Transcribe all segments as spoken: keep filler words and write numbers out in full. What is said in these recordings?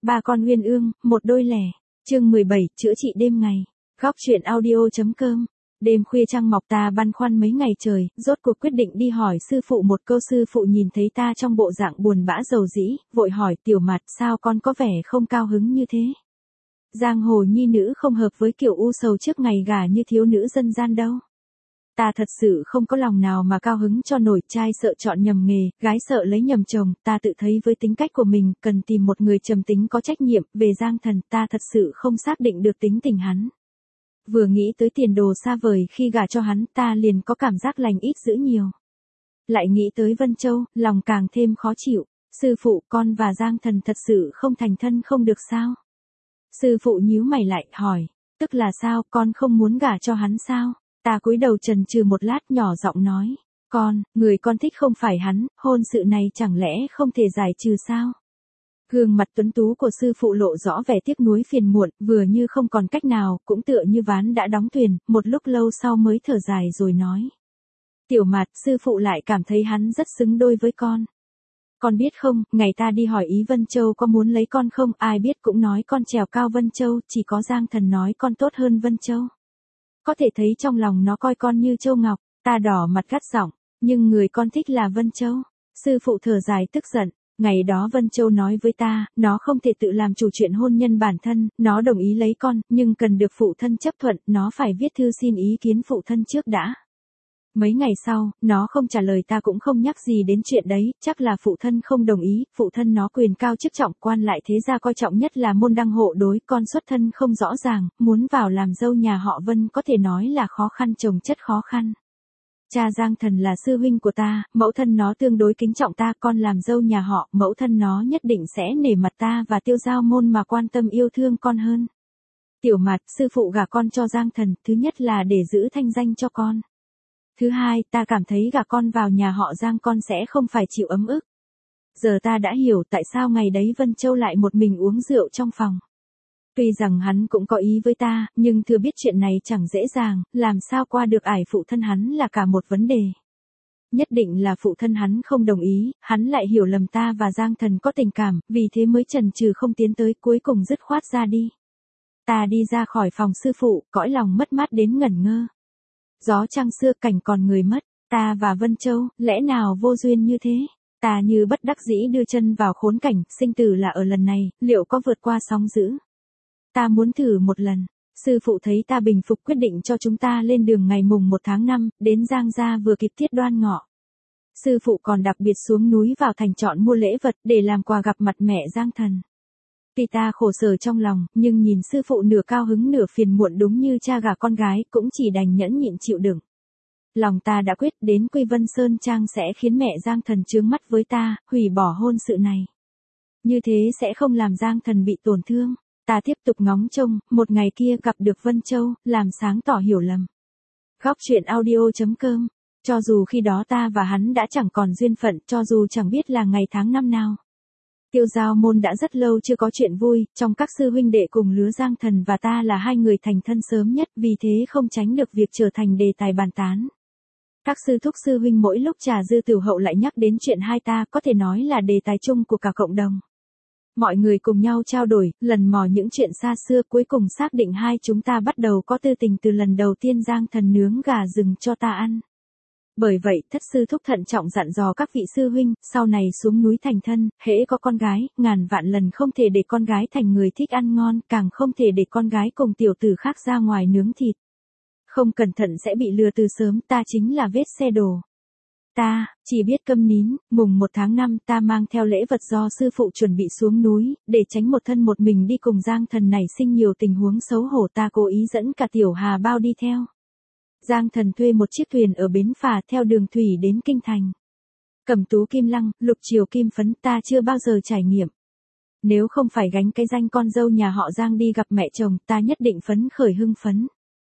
Ba con uyên ương, một đôi lẻ. Chương mười bảy, chữa trị đêm ngày. Góc truyện audio.com. Đêm khuya trăng mọc ta băn khoăn mấy ngày trời, rốt cuộc quyết định đi hỏi sư phụ một câu. Sư phụ nhìn thấy ta trong bộ dạng buồn bã dầu dĩ, vội hỏi Tiểu Mạt, sao con có vẻ không cao hứng như thế? Giang hồ nhi nữ không hợp với kiểu u sầu trước ngày gả như thiếu nữ dân gian đâu. Ta thật sự không có lòng nào mà cao hứng cho nổi, trai sợ chọn nhầm nghề, gái sợ lấy nhầm chồng, ta tự thấy với tính cách của mình, cần tìm một người trầm tính có trách nhiệm. Về Giang Thần, ta thật sự không xác định được tính tình hắn. Vừa nghĩ tới tiền đồ xa vời khi gả cho hắn, ta liền có cảm giác lành ít dữ nhiều. Lại nghĩ tới Vân Châu, lòng càng thêm khó chịu. Sư phụ, con và Giang Thần thật sự không thành thân không được sao? Sư phụ nhíu mày lại, hỏi, tức là sao, con không muốn gả cho hắn sao? Ta cúi đầu chần chừ một lát, nhỏ giọng nói, con, người con thích không phải hắn, hôn sự này chẳng lẽ không thể giải trừ sao? Gương mặt tuấn tú của sư phụ lộ rõ vẻ tiếc nuối phiền muộn, vừa như không còn cách nào, cũng tựa như ván đã đóng thuyền, một lúc lâu sau mới thở dài rồi nói. Tiểu Mạt, sư phụ lại cảm thấy hắn rất xứng đôi với con. Con biết không, ngày ta đi hỏi ý Vân Châu có muốn lấy con không, ai biết cũng nói con trèo cao Vân Châu, chỉ có Giang Thần nói con tốt hơn Vân Châu. Có thể thấy trong lòng nó coi con như châu ngọc. Ta đỏ mặt gắt giọng, nhưng người con thích là Vân Châu. Sư phụ thở dài tức giận. Ngày đó Vân Châu nói với ta, nó không thể tự làm chủ chuyện hôn nhân bản thân, nó đồng ý lấy con, nhưng cần được phụ thân chấp thuận, nó phải viết thư xin ý kiến phụ thân trước đã. Mấy ngày sau, nó không trả lời, ta cũng không nhắc gì đến chuyện đấy, chắc là phụ thân không đồng ý. Phụ thân nó quyền cao chức trọng, quan lại thế gia coi trọng nhất là môn đăng hộ đối, con xuất thân không rõ ràng, muốn vào làm dâu nhà họ Vân có thể nói là khó khăn chồng chất khó khăn. Cha Giang Thần là sư huynh của ta, mẫu thân nó tương đối kính trọng ta, con làm dâu nhà họ, mẫu thân nó nhất định sẽ nể mặt ta và Tiêu Giao môn mà quan tâm yêu thương con hơn. Tiểu Mạt, sư phụ gả con cho Giang Thần, thứ nhất là để giữ thanh danh cho con. Thứ hai, ta cảm thấy gả con vào nhà họ Giang con sẽ không phải chịu ấm ức. Giờ ta đã hiểu tại sao ngày đấy Vân Châu lại một mình uống rượu trong phòng. Tuy rằng hắn cũng có ý với ta, nhưng thừa biết chuyện này chẳng dễ dàng, làm sao qua được ải phụ thân hắn là cả một vấn đề. Nhất định là phụ thân hắn không đồng ý, hắn lại hiểu lầm ta và Giang Thần có tình cảm, vì thế mới chần chừ không tiến tới, cuối cùng dứt khoát ra đi. Ta đi ra khỏi phòng sư phụ, cõi lòng mất mát đến ngẩn ngơ. Gió trăng xưa cảnh còn người mất, ta và Vân Châu, lẽ nào vô duyên như thế? Ta như bất đắc dĩ đưa chân vào khốn cảnh, sinh tử là ở lần này, liệu có vượt qua sóng dữ? Ta muốn thử một lần. Sư phụ thấy ta bình phục quyết định cho chúng ta lên đường ngày mùng một tháng năm, đến Giang gia vừa kịp tiết Đoan Ngọ. Sư phụ còn đặc biệt xuống núi vào thành chọn mua lễ vật để làm quà gặp mặt mẹ Giang Thần. Tuy ta khổ sở trong lòng, nhưng nhìn sư phụ nửa cao hứng nửa phiền muộn đúng như cha gả con gái, cũng chỉ đành nhẫn nhịn chịu đựng. Lòng ta đã quyết đến Quy Vân Sơn Trang sẽ khiến mẹ Giang Thần chướng mắt với ta, hủy bỏ hôn sự này. Như thế sẽ không làm Giang Thần bị tổn thương. Ta tiếp tục ngóng trông, một ngày kia gặp được Vân Châu, làm sáng tỏ hiểu lầm. Góc truyện audio.com. Cho dù khi đó ta và hắn đã chẳng còn duyên phận, cho dù chẳng biết là ngày tháng năm nào. Tiêu Giao môn đã rất lâu chưa có chuyện vui, trong các sư huynh đệ cùng lứa Giang Thần và ta là hai người thành thân sớm nhất, vì thế không tránh được việc trở thành đề tài bàn tán. Các sư thúc sư huynh mỗi lúc trà dư tiểu hậu lại nhắc đến chuyện hai ta, có thể nói là đề tài chung của cả cộng đồng. Mọi người cùng nhau trao đổi, lần mò những chuyện xa xưa, cuối cùng xác định hai chúng ta bắt đầu có tư tình từ lần đầu tiên Giang Thần nướng gà rừng cho ta ăn. Bởi vậy, thất sư thúc thận trọng dặn dò các vị sư huynh, sau này xuống núi thành thân, hễ có con gái, ngàn vạn lần không thể để con gái thành người thích ăn ngon, càng không thể để con gái cùng tiểu tử khác ra ngoài nướng thịt. Không cẩn thận sẽ bị lừa từ sớm, ta chính là vết xe đổ. Ta, chỉ biết câm nín. Mùng một tháng năm ta mang theo lễ vật do sư phụ chuẩn bị xuống núi, để tránh một thân một mình đi cùng Giang Thần nảy sinh nhiều tình huống xấu hổ, ta cố ý dẫn cả Tiểu Hà Bao đi theo. Giang Thần thuê một chiếc thuyền ở bến phà theo đường thủy đến Kinh Thành. Cẩm tú kim lăng, lục triều kim phấn ta chưa bao giờ trải nghiệm. Nếu không phải gánh cái danh con dâu nhà họ Giang đi gặp mẹ chồng, ta nhất định phấn khởi hưng phấn.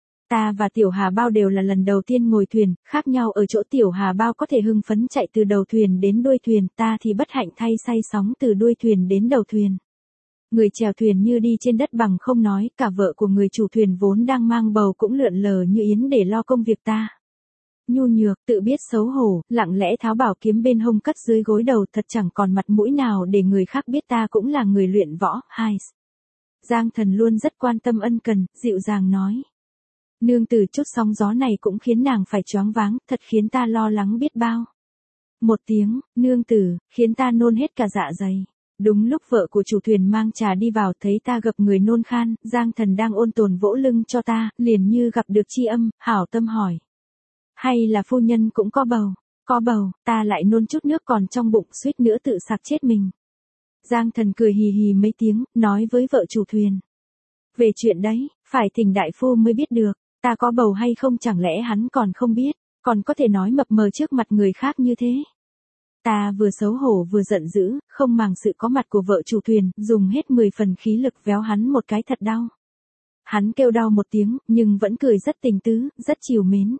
Ta và Tiểu Hà Bao đều là lần đầu tiên ngồi thuyền, khác nhau ở chỗ Tiểu Hà Bao có thể hưng phấn chạy từ đầu thuyền đến đuôi thuyền, ta thì bất hạnh thay say sóng từ đuôi thuyền đến đầu thuyền. Người chèo thuyền như đi trên đất bằng không nói, cả vợ của người chủ thuyền vốn đang mang bầu cũng lượn lờ như yến để lo công việc ta. nhu nhược, tự biết xấu hổ, lặng lẽ tháo bảo kiếm bên hông cất dưới gối đầu, thật chẳng còn mặt mũi nào để người khác biết ta cũng là người luyện võ. Hai. Giang Thần luôn rất quan tâm ân cần, dịu dàng nói. Nương tử chút sóng gió này cũng khiến nàng phải choáng váng, thật khiến ta lo lắng biết bao. Một tiếng, nương tử, khiến ta nôn hết cả dạ dày. Đúng lúc vợ của chủ thuyền mang trà đi vào thấy ta gập người nôn khan, Giang Thần đang ôn tồn vỗ lưng cho ta, liền như gặp được tri âm, hảo tâm hỏi. Hay là phu nhân cũng có bầu? Có bầu, ta lại nôn chút nước còn trong bụng, suýt nữa tự sặc chết mình. Giang Thần cười hì hì mấy tiếng, nói với vợ chủ thuyền. Về chuyện đấy, phải thỉnh đại phu mới biết được, ta có bầu hay không chẳng lẽ hắn còn không biết, còn có thể nói mập mờ trước mặt người khác như thế. Ta vừa xấu hổ vừa giận dữ, không màng sự có mặt của vợ chủ thuyền, dùng hết mười phần khí lực véo hắn một cái thật đau. Hắn kêu đau một tiếng, nhưng vẫn cười rất tình tứ, rất trìu mến.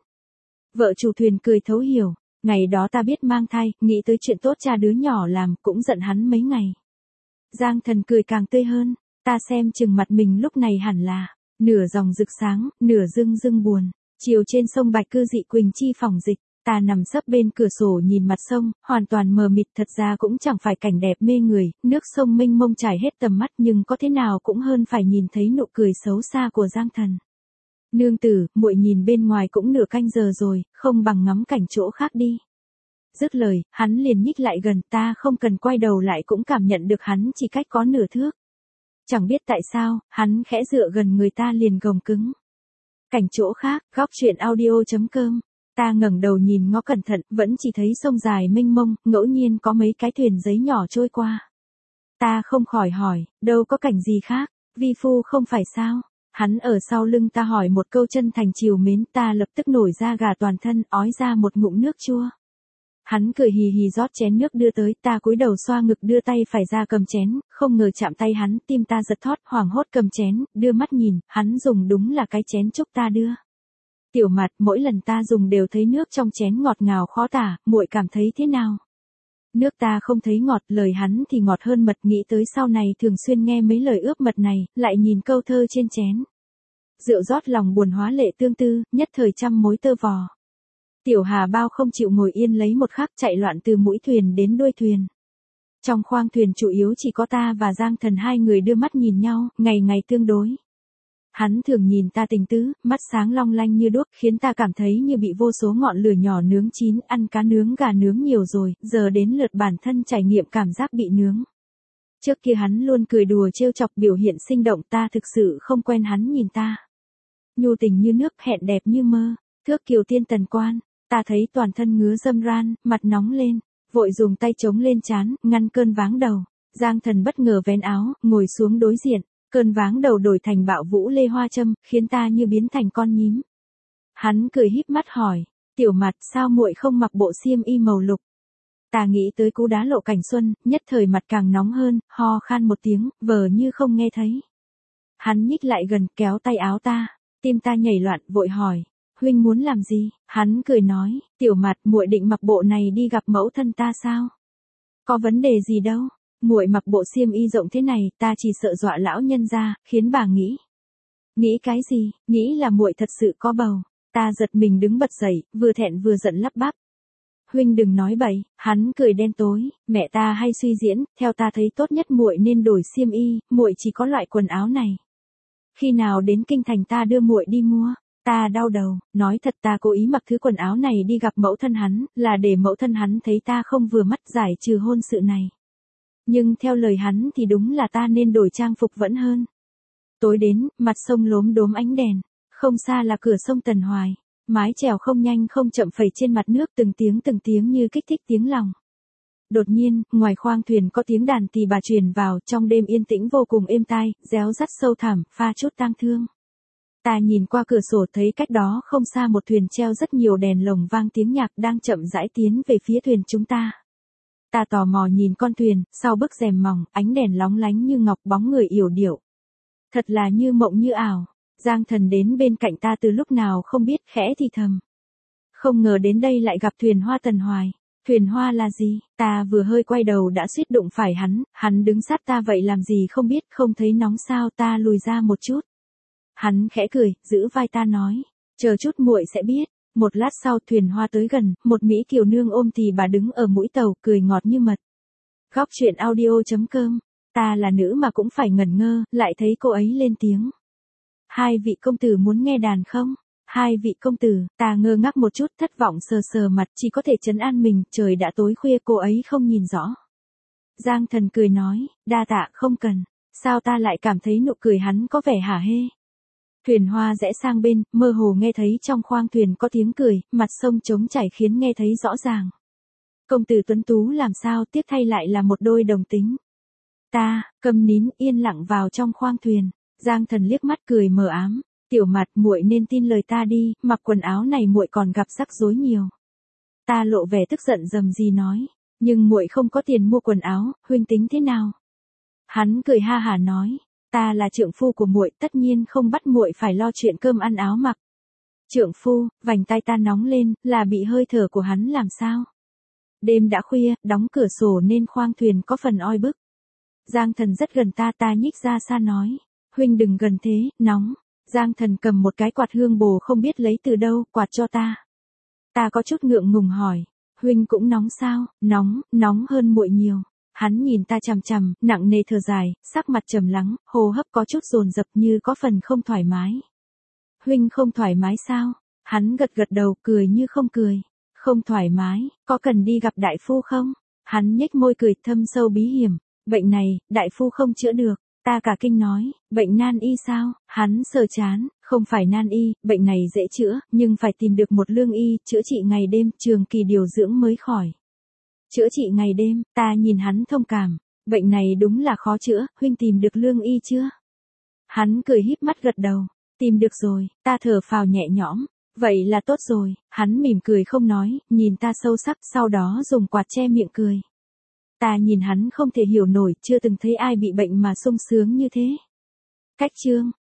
Vợ chủ thuyền cười thấu hiểu, ngày đó ta biết mang thai, nghĩ tới chuyện tốt cha đứa nhỏ làm, cũng giận hắn mấy ngày. Giang Thần cười càng tươi hơn, ta xem chừng mặt mình lúc này hẳn là, nửa dòng rực sáng, nửa dưng dưng buồn. Chiều trên sông Bạch Cư dị Quỳnh Chi phỏng dịch, ta nằm sấp bên cửa sổ nhìn mặt sông, hoàn toàn mờ mịt, thật ra cũng chẳng phải cảnh đẹp mê người, nước sông mênh mông trải hết tầm mắt, nhưng có thế nào cũng hơn phải nhìn thấy nụ cười xấu xa của Giang Thần. Nương tử, muội nhìn bên ngoài cũng nửa canh giờ rồi, không bằng ngắm cảnh chỗ khác đi. Dứt lời, hắn liền nhích lại gần, ta không cần quay đầu lại cũng cảm nhận được hắn chỉ cách có nửa thước. Chẳng biết tại sao, hắn khẽ dựa gần người ta liền gồng cứng. Cảnh chỗ khác, góc truyện audio chấm com. Ta ngẩng đầu nhìn ngó cẩn thận, vẫn chỉ thấy sông dài mênh mông, ngẫu nhiên có mấy cái thuyền giấy nhỏ trôi qua. Ta không khỏi hỏi, đâu có cảnh gì khác, vi phu không phải sao? Hắn ở sau lưng ta hỏi một câu chân thành trìu mến, ta lập tức nổi da gà toàn thân, ói ra một ngụm nước chua. Hắn cười hì hì rót chén nước đưa tới, ta cúi đầu xoa ngực đưa tay phải ra cầm chén, không ngờ chạm tay hắn, tim ta giật thót, hoảng hốt cầm chén, đưa mắt nhìn, hắn dùng đúng là cái chén trúc ta đưa. Tiểu Mặt, mỗi lần ta dùng đều thấy nước trong chén ngọt ngào khó tả, muội cảm thấy thế nào? Nước ta không thấy ngọt, lời hắn thì ngọt hơn mật, nghĩ tới sau này thường xuyên nghe mấy lời ướp mật này, lại nhìn câu thơ trên chén. Rượu rót lòng buồn hóa lệ tương tư, nhất thời trăm mối tơ vò. Tiểu Hà Bao không chịu ngồi yên lấy một khắc, chạy loạn từ mũi thuyền đến đuôi thuyền. Trong khoang thuyền chủ yếu chỉ có ta và Giang Thần hai người đưa mắt nhìn nhau, ngày ngày tương đối. Hắn thường nhìn ta tình tứ, mắt sáng long lanh như đuốc, khiến ta cảm thấy như bị vô số ngọn lửa nhỏ nướng chín, ăn cá nướng gà nướng nhiều rồi, giờ đến lượt bản thân trải nghiệm cảm giác bị nướng. Trước kia hắn luôn cười đùa trêu chọc, biểu hiện sinh động, ta thực sự không quen hắn nhìn ta. Nhu tình như nước, hẹn đẹp như mơ, thước kiều tiên tần quan, ta thấy toàn thân ngứa dâm ran, mặt nóng lên, vội dùng tay chống lên trán, ngăn cơn váng đầu. Giang Thần bất ngờ vén áo, ngồi xuống đối diện. Cơn váng đầu đổi thành bạo vũ lê hoa châm, khiến ta như biến thành con nhím. Hắn cười híp mắt hỏi, Tiểu Mặt, sao muội không mặc bộ xiêm y màu lục? Ta nghĩ tới cú đá Lộ Cảnh Xuân, nhất thời mặt càng nóng hơn, ho khan một tiếng, vờ như không nghe thấy. Hắn nhích lại gần, kéo tay áo ta, tim ta nhảy loạn, vội hỏi, huynh muốn làm gì? Hắn cười nói, Tiểu Mặt, muội định mặc bộ này đi gặp mẫu thân ta sao? Có vấn đề gì đâu. Muội mặc bộ xiêm y rộng thế này, ta chỉ sợ dọa lão nhân ra, khiến bà nghĩ. Nghĩ cái gì? Nghĩ là muội thật sự có bầu. Ta giật mình đứng bật dậy, vừa thẹn vừa giận lắp bắp. Huynh đừng nói bậy. Hắn cười đen tối, mẹ ta hay suy diễn, theo ta thấy tốt nhất muội nên đổi xiêm y, muội chỉ có loại quần áo này. Khi nào đến kinh thành ta đưa muội đi mua. Ta đau đầu, nói thật ta cố ý mặc thứ quần áo này đi gặp mẫu thân hắn, là để mẫu thân hắn thấy ta không vừa mắt, giải trừ hôn sự này. Nhưng theo lời hắn thì đúng là ta nên đổi trang phục vẫn hơn. Tối đến, mặt sông lốm đốm ánh đèn, không xa là cửa sông Tần Hoài, mái chèo không nhanh không chậm phẩy trên mặt nước, từng tiếng từng tiếng như kích thích tiếng lòng. Đột nhiên, ngoài khoang thuyền có tiếng đàn tỳ bà truyền vào, trong đêm yên tĩnh vô cùng êm tai, réo rắt sâu thẳm, pha chút tang thương. Ta nhìn qua cửa sổ thấy cách đó không xa một thuyền treo rất nhiều đèn lồng vang tiếng nhạc đang chậm rãi tiến về phía thuyền chúng ta. Ta tò mò nhìn con thuyền, sau bức rèm mỏng, ánh đèn lóng lánh như ngọc, bóng người yểu điệu. Thật là như mộng như ảo. Giang Thần đến bên cạnh ta từ lúc nào không biết, khẽ thì thầm. Không ngờ đến đây lại gặp thuyền hoa Tần Hoài. Thuyền hoa là gì? Ta vừa hơi quay đầu đã suýt đụng phải hắn, hắn đứng sát ta vậy làm gì không biết, không thấy nóng sao? Ta lùi ra một chút. Hắn khẽ cười, giữ vai ta nói, chờ chút muội sẽ biết. Một lát sau thuyền hoa tới gần, một Mỹ kiều nương ôm tì bà đứng ở mũi tàu, cười ngọt như mật. Góc truyện audio.com, ta là nữ mà cũng phải ngẩn ngơ, lại thấy cô ấy lên tiếng. Hai vị công tử muốn nghe đàn không? Hai vị công tử, ta ngơ ngác một chút, thất vọng sờ sờ mặt, chỉ có thể trấn an mình, trời đã tối khuya, cô ấy không nhìn rõ. Giang Thần cười nói, đa tạ, không cần. Sao ta lại cảm thấy nụ cười hắn có vẻ hả hê? Thuyền hoa rẽ sang bên, mơ hồ nghe thấy trong khoang thuyền có tiếng cười, mặt sông trống chảy khiến nghe thấy rõ ràng. Công tử tuấn tú làm sao, tiếc thay lại là một đôi đồng tính. Ta, câm nín, yên lặng vào trong khoang thuyền. Giang Thần liếc mắt cười mờ ám, tiểu mặt, muội nên tin lời ta đi, mặc quần áo này muội còn gặp rắc rối nhiều. Ta lộ vẻ tức giận rầm rì nói, nhưng muội không có tiền mua quần áo, huynh tính thế nào? Hắn cười ha hả nói, ta là trượng phu của muội, tất nhiên không bắt muội phải lo chuyện cơm ăn áo mặc. Trượng phu, vành tai ta nóng lên, là bị hơi thở của hắn làm sao? Đêm đã khuya, đóng cửa sổ nên khoang thuyền có phần oi bức. Giang Thần rất gần ta, ta nhích ra xa nói, huynh đừng gần thế, nóng. Giang Thần cầm một cái quạt hương bồ không biết lấy từ đâu, quạt cho ta. Ta có chút ngượng ngùng hỏi, huynh cũng nóng sao? Nóng, nóng hơn muội nhiều. Hắn nhìn ta chằm chằm, nặng nề thở dài, sắc mặt trầm lắng, hô hấp có chút dồn dập như có phần không thoải mái. Huynh không thoải mái sao? Hắn gật gật đầu, cười như không cười. Không thoải mái, có cần đi gặp đại phu không? Hắn nhếch môi cười thâm sâu bí hiểm, bệnh này, đại phu không chữa được. Ta cả kinh nói, bệnh nan y sao? Hắn sờ chán, không phải nan y, bệnh này dễ chữa, nhưng phải tìm được một lương y, chữa trị ngày đêm, trường kỳ điều dưỡng mới khỏi. Chữa trị ngày đêm, ta nhìn hắn thông cảm, bệnh này đúng là khó chữa, huynh tìm được lương y chưa? Hắn cười híp mắt gật đầu, tìm được rồi, ta thở phào nhẹ nhõm, vậy là tốt rồi, hắn mỉm cười không nói, nhìn ta sâu sắc, sau đó dùng quạt che miệng cười. Ta nhìn hắn không thể hiểu nổi, chưa từng thấy ai bị bệnh mà sung sướng như thế. Cách chương